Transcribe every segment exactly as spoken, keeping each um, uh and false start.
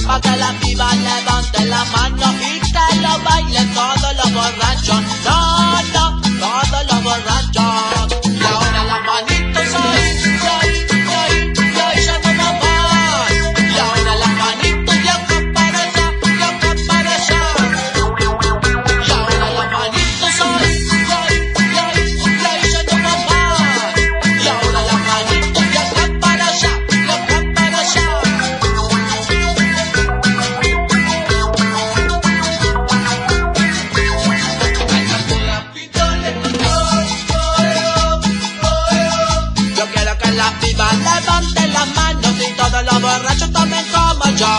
pa' que las pibas levanten la mano y que lo bailen todos los borrachos. No, no, todos los borrachos. Y ahora las manitos ahí, y ahí, y ahí, y ahí ya no nos más. Y ahora las manitos y acá para allá, y acá para allá. Y ahora las manitos ahí, y ahí, y ahí, y ahí ya no nos más. Y ahora las manitos y acá para allá, y acá para allá. Yo quiero que las pibas levanten las manos y todos los borrachos tomen como yo.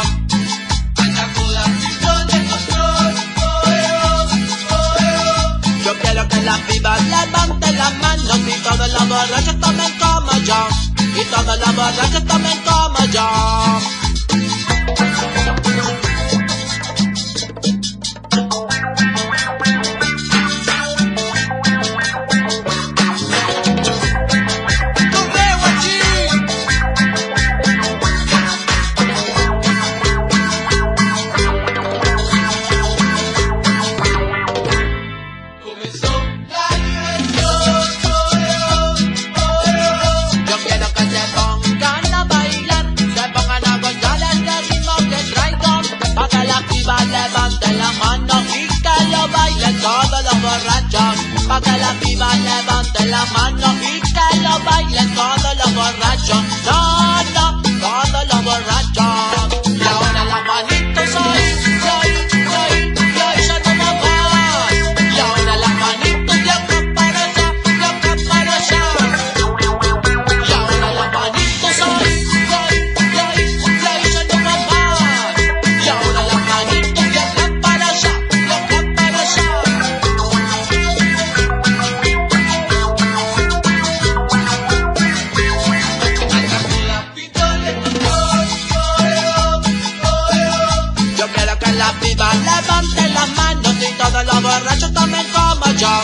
Yo quiero que las pibas levanten las manos y todos los borrachos tomen como yo. Y todos los borrachos tomen como yo. Yo quiero que se pongan a bailar, se pongan a gozar este ritmo que traigo, pa' que las pibas levanten la mano y que lo bailen todos los borrachos. Pa' que las pibas levanten la mano y que lo bailen todos los borrachos. No, no, todos los borrachos. Y ahora las manitos ahí, y ahí, y ahí, y ahí ya no nos más. Y ahora las manitos y acá para allá, y acá para allá. Y ahora las manitos ahí, y ahí, y ahí, y ahí ya no nos más. Y ahora las manitos y acá para allá, y acá para allá. Yo quiero que las pibas levanten las manos y todos los borrachos tomen como yo.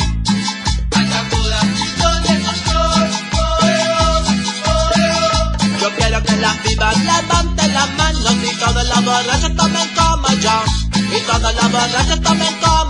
Yo quiero que las pibas levanten las manos y todos los borrachos tomen como yo. Y todos los borrachos tomen como yo.